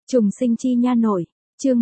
Trùng sinh chi nha nội, chương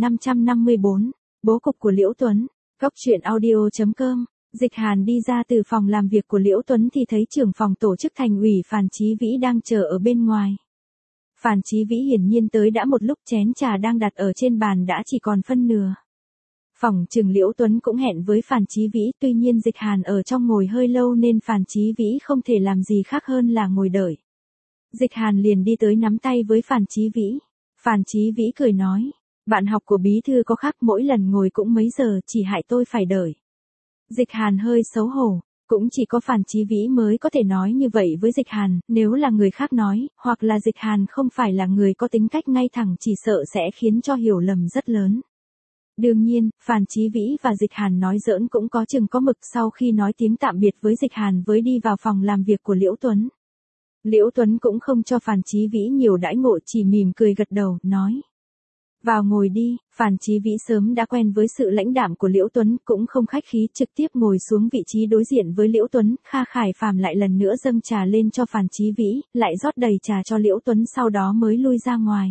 1554, bố cục của Liễu Tuấn, góc truyện audio.com. Dịch Hàn đi ra từ phòng làm việc của Liễu Tuấn thì thấy trưởng phòng tổ chức thành ủy Phàn Chí Vĩ đang chờ ở bên ngoài. Phàn Chí Vĩ hiển nhiên tới đã một lúc, chén trà đang đặt ở trên bàn đã chỉ còn phân nửa. Phỏng chừng Liễu Tuấn cũng hẹn với Phàn Chí Vĩ, tuy nhiên Dịch Hàn ở trong ngồi hơi lâu nên Phàn Chí Vĩ không thể làm gì khác hơn là ngồi đợi. Dịch Hàn liền đi tới nắm tay với Phàn Chí Vĩ. Phàn Chí Vĩ cười nói, bạn học của bí thư có khác, mỗi lần ngồi cũng mấy giờ, chỉ hại tôi phải đợi. Dịch Hàn hơi xấu hổ, cũng chỉ có Phàn Chí Vĩ mới có thể nói như vậy với Dịch Hàn, nếu là người khác nói, hoặc là Dịch Hàn không phải là người có tính cách ngay thẳng, chỉ sợ sẽ khiến cho hiểu lầm rất lớn. Đương nhiên, Phàn Chí Vĩ và Dịch Hàn nói giỡn cũng có chừng có mực. Sau khi nói tiếng tạm biệt với Dịch Hàn với đi vào phòng làm việc của Liễu Tuấn. Liễu Tuấn cũng không cho Phàn Chí Vĩ nhiều đãi ngộ, chỉ mỉm cười gật đầu, nói. Vào ngồi đi. Phàn Chí Vĩ sớm đã quen với sự lãnh đạm của Liễu Tuấn, cũng không khách khí, trực tiếp ngồi xuống vị trí đối diện với Liễu Tuấn. Kha Khải Phàm lại lần nữa dâng trà lên cho Phàn Chí Vĩ, lại rót đầy trà cho Liễu Tuấn, sau đó mới lui ra ngoài.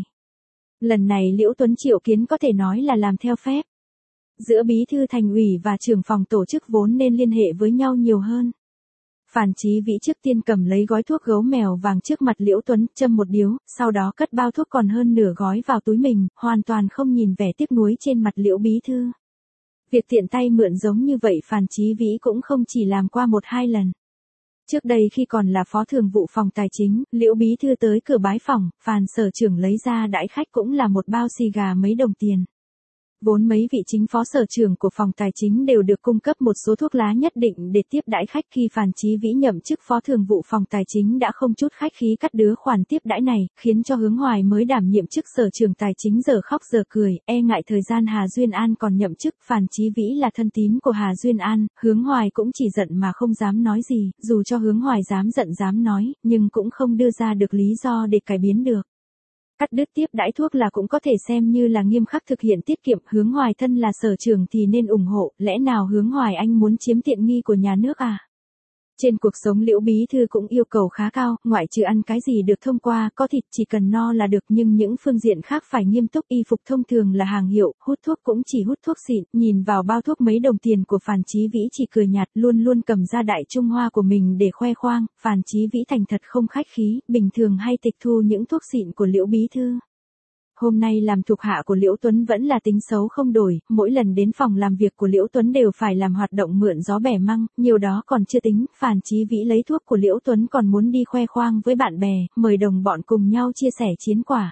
Lần này Liễu Tuấn triệu kiến có thể nói là làm theo phép. Giữa bí thư thành ủy và trưởng phòng tổ chức vốn nên liên hệ với nhau nhiều hơn. Phàn Chí Vĩ trước tiên cầm lấy gói thuốc gấu mèo vàng trước mặt Liễu Tuấn, châm một điếu, sau đó cất bao thuốc còn hơn nửa gói vào túi mình, hoàn toàn không nhìn vẻ tiếc nuối trên mặt Liễu bí thư. Việc tiện tay mượn giống như vậy Phàn Chí Vĩ cũng không chỉ làm qua một hai lần. Trước đây khi còn là phó thường vụ phòng tài chính, Liễu bí thư tới cửa bái phòng, Phàn sở trưởng lấy ra đãi khách cũng là một bao xì gà mấy đồng tiền. Vốn mấy vị chính phó sở trưởng của phòng tài chính đều được cung cấp một số thuốc lá nhất định để tiếp đãi khách. Khi Phàn Chí Vĩ nhậm chức phó thường vụ phòng tài chính đã không chút khách khí cắt đứa khoản tiếp đãi này, khiến cho Hướng Hoài mới đảm nhiệm chức sở trưởng tài chính giờ khóc giờ cười. E ngại thời gian Hà Duyên An còn nhậm chức, Phàn Chí Vĩ là thân tín của Hà Duyên An, Hướng Hoài cũng chỉ giận mà không dám nói gì, dù cho Hướng Hoài dám giận dám nói, nhưng cũng không đưa ra được lý do để cải biến được. Cắt đứt tiếp đãi thuốc là cũng có thể xem như là nghiêm khắc thực hiện tiết kiệm. Hướng Hoài thân là sở trưởng thì nên ủng hộ, lẽ nào Hướng Hoài anh muốn chiếm tiện nghi của nhà nước à? Trên cuộc sống Liễu bí thư cũng yêu cầu khá cao, ngoại trừ ăn cái gì được thông qua, có thịt chỉ cần no là được, nhưng những phương diện khác phải nghiêm túc. Y phục thông thường là hàng hiệu, hút thuốc cũng chỉ hút thuốc xịn. Nhìn vào bao thuốc mấy đồng tiền của Phàn Chí Vĩ chỉ cười nhạt, luôn luôn cầm ra Đại Trung Hoa của mình để khoe khoang. Phàn Chí Vĩ thành thật không khách khí, bình thường hay tịch thu những thuốc xịn của Liễu bí thư. Hôm nay làm thuộc hạ của Liễu Tuấn vẫn là tính xấu không đổi, mỗi lần đến phòng làm việc của Liễu Tuấn đều phải làm hoạt động mượn gió bẻ măng, nhiều đó còn chưa tính, Phàn Chí Vĩ lấy thuốc của Liễu Tuấn còn muốn đi khoe khoang với bạn bè, mời đồng bọn cùng nhau chia sẻ chiến quả.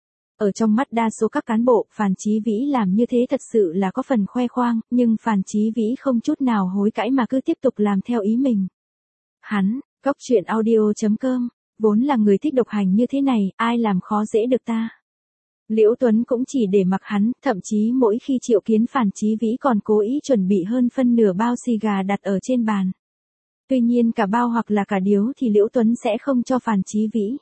Ở trong mắt đa số các cán bộ, Phàn Chí Vĩ làm như thế thật sự là có phần khoe khoang, nhưng Phàn Chí Vĩ không chút nào hối cãi mà cứ tiếp tục làm theo ý mình. Hắn, góc truyện audio.com, vốn là người thích độc hành như thế này, ai làm khó dễ được ta. Liễu Tuấn cũng chỉ để mặc hắn, thậm chí mỗi khi triệu kiến Phàn Chí Vĩ còn cố ý chuẩn bị hơn phân nửa bao xì gà đặt ở trên bàn. Tuy nhiên cả bao hoặc là cả điếu thì Liễu Tuấn sẽ không cho Phàn Chí Vĩ.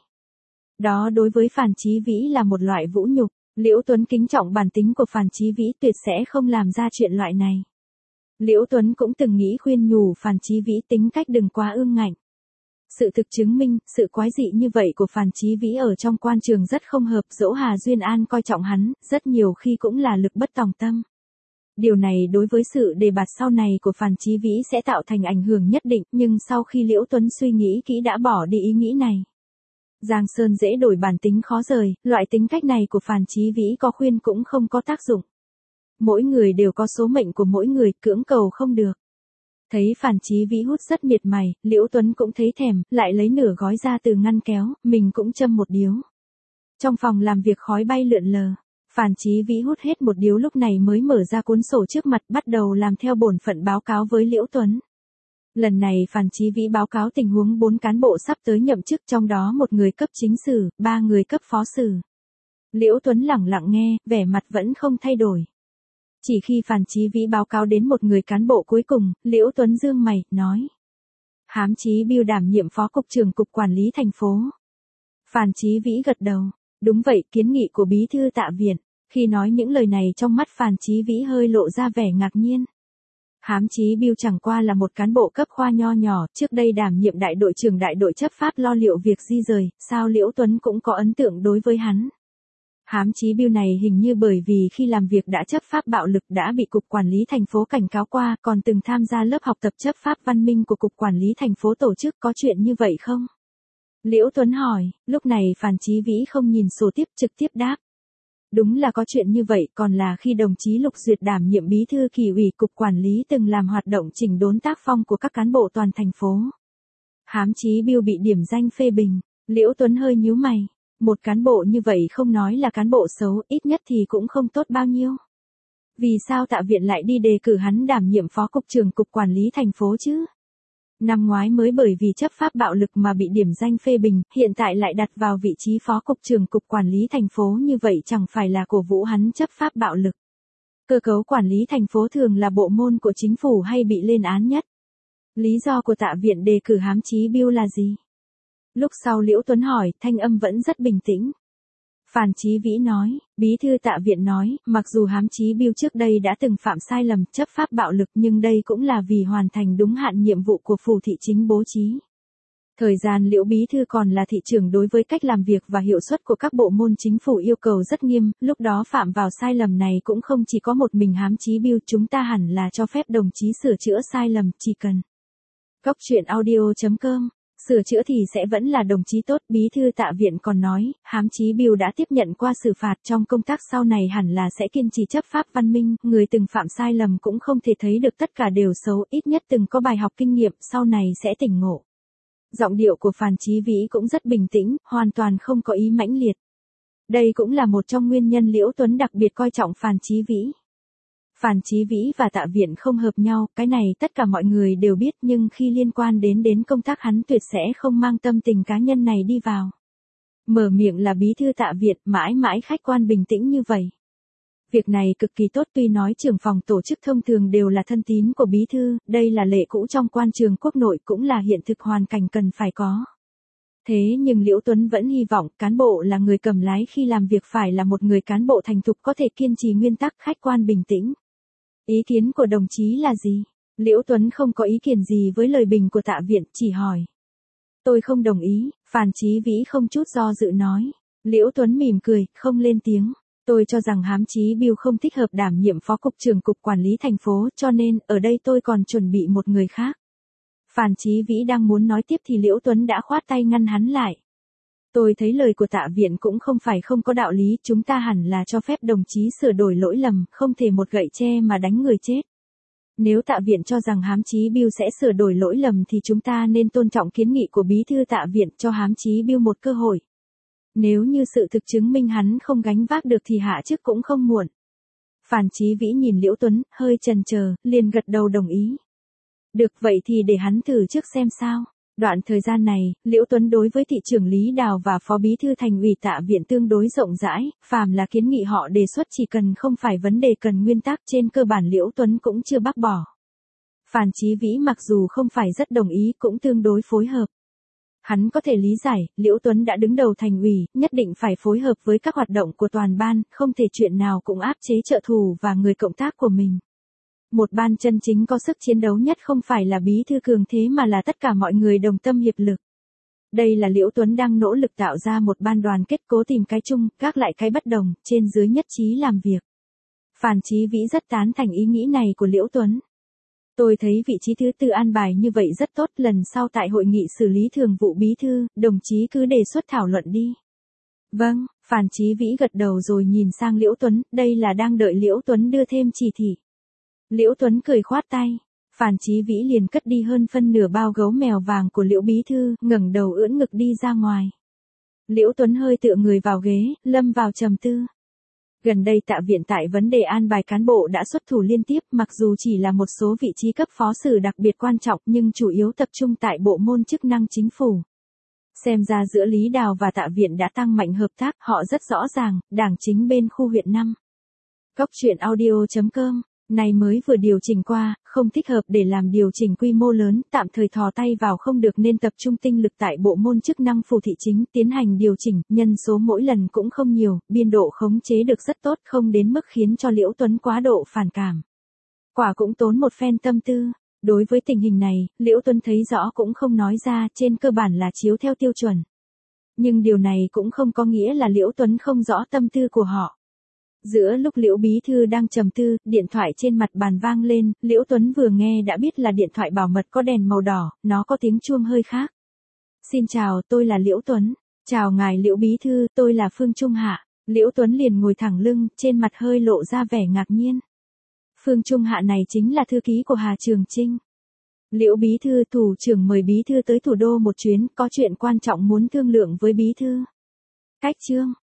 Đó đối với Phàn Chí Vĩ là một loại vũ nhục. Liễu Tuấn kính trọng bản tính của Phàn Chí Vĩ, tuyệt sẽ không làm ra chuyện loại này. Liễu Tuấn cũng từng nghĩ khuyên nhủ Phàn Chí Vĩ tính cách đừng quá ương ngạnh. Sự thực chứng minh, sự quái dị như vậy của Phàn Chí Vĩ ở trong quan trường rất không hợp, dẫu Hà Duyên An coi trọng hắn, rất nhiều khi cũng là lực bất tòng tâm. Điều này đối với sự đề bạt sau này của Phàn Chí Vĩ sẽ tạo thành ảnh hưởng nhất định, nhưng sau khi Liễu Tuấn suy nghĩ kỹ đã bỏ đi ý nghĩ này. Giang sơn dễ đổi bản tính khó rời, loại tính cách này của Phàn Chí Vĩ có khuyên cũng không có tác dụng. Mỗi người đều có số mệnh của mỗi người, cưỡng cầu không được. Thấy Phàn Chí Vĩ hút rất miệt mài, Liễu Tuấn cũng thấy thèm, lại lấy nửa gói ra từ ngăn kéo, mình cũng châm một điếu. Trong phòng làm việc khói bay lượn lờ, Phàn Chí Vĩ hút hết một điếu lúc này mới mở ra cuốn sổ trước mặt, bắt đầu làm theo bổn phận báo cáo với Liễu Tuấn. Lần này Phàn Chí Vĩ báo cáo tình huống 4 cán bộ sắp tới nhậm chức, trong đó một người cấp chính sử, 3 người cấp phó sử. Liễu Tuấn lẳng lặng nghe, vẻ mặt vẫn không thay đổi. Chỉ khi Phàn Chí Vĩ báo cáo đến một người cán bộ cuối cùng, Liễu Tuấn dương mày, nói. Hám Chí Biêu đảm nhiệm phó cục trưởng cục quản lý thành phố. Phàn Chí Vĩ gật đầu. Đúng vậy, kiến nghị của bí thư Tạ Viện. Khi nói những lời này trong mắt Phàn Chí Vĩ hơi lộ ra vẻ ngạc nhiên. Hám Chí Biêu chẳng qua là một cán bộ cấp khoa nho nhỏ, trước đây đảm nhiệm đại đội trưởng đại đội chấp pháp lo liệu việc di rời, sao Liễu Tuấn cũng có ấn tượng đối với hắn. Hám Chí Biêu này hình như bởi vì khi làm việc đã chấp pháp bạo lực đã bị Cục Quản lý thành phố cảnh cáo qua, còn từng tham gia lớp học tập chấp pháp văn minh của Cục Quản lý thành phố tổ chức, có chuyện như vậy không? Liễu Tuấn hỏi, lúc này Phan Chí Vĩ không nhìn sổ tiếp trực tiếp đáp. Đúng là có chuyện như vậy, còn là khi đồng chí Lục Duyệt đảm nhiệm bí thư Kỷ ủy Cục Quản lý từng làm hoạt động chỉnh đốn tác phong của các cán bộ toàn thành phố. Hám Chí Biêu bị điểm danh phê bình, Liễu Tuấn hơi nhíu mày. Một cán bộ như vậy không nói là cán bộ xấu, ít nhất thì cũng không tốt bao nhiêu. Vì sao Tạ Viện lại đi đề cử hắn đảm nhiệm phó cục trưởng Cục Quản lý thành phố chứ? Năm ngoái mới bởi vì chấp pháp bạo lực mà bị điểm danh phê bình, hiện tại lại đặt vào vị trí phó cục trưởng Cục Quản lý thành phố, như vậy chẳng phải là cổ vũ hắn chấp pháp bạo lực. Cơ cấu quản lý thành phố thường là bộ môn của chính phủ hay bị lên án nhất. Lý do của Tạ Viện đề cử Hám Chí Biêu là gì? Lúc sau Liễu Tuấn hỏi, thanh âm vẫn rất bình tĩnh. Phan Chí Vĩ nói, bí thư Tạ Viện nói, mặc dù Hám Chí Biêu trước đây đã từng phạm sai lầm chấp pháp bạo lực, nhưng đây cũng là vì hoàn thành đúng hạn nhiệm vụ của phủ thị chính bố trí. Thời gian Liễu bí thư còn là thị trưởng, đối với cách làm việc và hiệu suất của các bộ môn chính phủ yêu cầu rất nghiêm, lúc đó phạm vào sai lầm này cũng không chỉ có một mình Hám Chí Biêu, chúng ta hẳn là cho phép đồng chí sửa chữa sai lầm, chỉ cần. Góc truyện audio.com, sửa chữa thì sẽ vẫn là đồng chí tốt. Bí thư Tạ Viện còn nói, Hám Chí Biêu đã tiếp nhận qua xử phạt, trong công tác sau này hẳn là sẽ kiên trì chấp pháp văn minh, người từng phạm sai lầm cũng không thể thấy được tất cả đều xấu, ít nhất từng có bài học kinh nghiệm, sau này sẽ tỉnh ngộ. Giọng điệu của Phan Chí Vĩ cũng rất bình tĩnh, hoàn toàn không có ý mãnh liệt. Đây cũng là một trong nguyên nhân Liễu Tuấn đặc biệt coi trọng Phan Chí Vĩ. Phan Chí Vĩ và Tạ Viện không hợp nhau, cái này tất cả mọi người đều biết, nhưng khi liên quan đến công tác hắn tuyệt sẽ không mang tâm tình cá nhân này đi vào. Mở miệng là bí thư Tạ Viện, mãi mãi khách quan bình tĩnh như vậy. Việc này cực kỳ tốt, tuy nói trưởng phòng tổ chức thông thường đều là thân tín của bí thư, đây là lệ cũ trong quan trường quốc nội, cũng là hiện thực hoàn cảnh cần phải có. Thế nhưng Liễu Tuấn vẫn hy vọng cán bộ là người cầm lái khi làm việc phải là một người cán bộ thành thục, có thể kiên trì nguyên tắc, khách quan bình tĩnh. Ý kiến của đồng chí là gì? Liễu Tuấn không có ý kiến gì với lời bình của Tạ Viện, chỉ hỏi. Tôi không đồng ý, Phan Chí Vĩ không chút do dự nói. Liễu Tuấn mỉm cười, không lên tiếng. Tôi cho rằng Hám Chí Biêu không thích hợp đảm nhiệm phó cục trưởng Cục Quản lý thành phố, cho nên ở đây tôi còn chuẩn bị một người khác. Phan Chí Vĩ đang muốn nói tiếp thì Liễu Tuấn đã khoát tay ngăn hắn lại. Tôi thấy lời của Tạ Viện cũng không phải không có đạo lý, chúng ta hẳn là cho phép đồng chí sửa đổi lỗi lầm, không thể một gậy tre mà đánh người chết. Nếu Tạ Viện cho rằng Hám Chí Biêu sẽ sửa đổi lỗi lầm thì chúng ta nên tôn trọng kiến nghị của bí thư Tạ Viện, cho Hám Chí Biêu một cơ hội. Nếu như sự thực chứng minh hắn không gánh vác được thì hạ chức cũng không muộn. Phan Chí Vĩ nhìn Liễu Tuấn, hơi chần chờ, liền gật đầu đồng ý. Được, vậy thì để hắn thử trước xem sao. Đoạn thời gian này, Liễu Tuấn đối với thị trưởng Lý Đào và phó bí thư thành ủy Tạ Viện tương đối rộng rãi, phàm là kiến nghị họ đề xuất chỉ cần không phải vấn đề cần nguyên tắc, trên cơ bản Liễu Tuấn cũng chưa bác bỏ. Phan Chí Vĩ mặc dù không phải rất đồng ý cũng tương đối phối hợp. Hắn có thể lý giải, Liễu Tuấn đã đứng đầu thành ủy, nhất định phải phối hợp với các hoạt động của toàn ban, không thể chuyện nào cũng áp chế trợ thủ và người cộng tác của mình. Một ban chân chính có sức chiến đấu nhất không phải là bí thư cường thế mà là tất cả mọi người đồng tâm hiệp lực. Đây là Liễu Tuấn đang nỗ lực tạo ra một ban đoàn kết, cố tìm cái chung, gác lại cái bất đồng, trên dưới nhất trí làm việc. Phan Chí Vĩ rất tán thành ý nghĩ này của Liễu Tuấn. Tôi thấy vị trí thứ tư an bài như vậy rất tốt, lần sau tại hội nghị xử lý thường vụ bí thư, đồng chí cứ đề xuất thảo luận đi. Vâng, Phan Chí Vĩ gật đầu rồi nhìn sang Liễu Tuấn, đây là đang đợi Liễu Tuấn đưa thêm chỉ thị. Liễu Tuấn cười khoát tay, Phan Chí Vĩ liền cất đi hơn phân nửa bao gấu mèo vàng của Liễu bí thư, ngẩng đầu ưỡn ngực đi ra ngoài. Liễu Tuấn hơi tựa người vào ghế, lâm vào trầm tư. Gần đây Tạ Viện tại vấn đề an bài cán bộ đã xuất thủ liên tiếp, mặc dù chỉ là một số vị trí cấp phó sử đặc biệt quan trọng nhưng chủ yếu tập trung tại bộ môn chức năng chính phủ. Xem ra giữa Lý Đào và Tạ Viện đã tăng mạnh hợp tác, họ rất rõ ràng, đảng chính bên khu huyện 5. Góc truyện audio.com, này mới vừa điều chỉnh qua, không thích hợp để làm điều chỉnh quy mô lớn, tạm thời thò tay vào không được nên tập trung tinh lực tại bộ môn chức năng phủ thị chính, tiến hành điều chỉnh, nhân số mỗi lần cũng không nhiều, biên độ khống chế được rất tốt, không đến mức khiến cho Liễu Tuấn quá độ phản cảm. Quả cũng tốn một phen tâm tư. Đối với tình hình này, Liễu Tuấn thấy rõ cũng không nói ra, trên cơ bản là chiếu theo tiêu chuẩn. Nhưng điều này cũng không có nghĩa là Liễu Tuấn không rõ tâm tư của họ. Giữa lúc Liễu Bí Thư đang trầm tư, điện thoại trên mặt bàn vang lên, Liễu Tuấn vừa nghe đã biết là điện thoại bảo mật có đèn màu đỏ, nó có tiếng chuông hơi khác. Xin chào, tôi là Liễu Tuấn. Chào ngài Liễu Bí Thư, tôi là Phương Trung Hạ. Liễu Tuấn liền ngồi thẳng lưng, trên mặt hơi lộ ra vẻ ngạc nhiên. Phương Trung Hạ này chính là thư ký của Hà Trường Chinh. Liễu Bí Thư, thủ trưởng mời Bí Thư tới thủ đô một chuyến, có chuyện quan trọng muốn thương lượng với Bí Thư. Cách chương.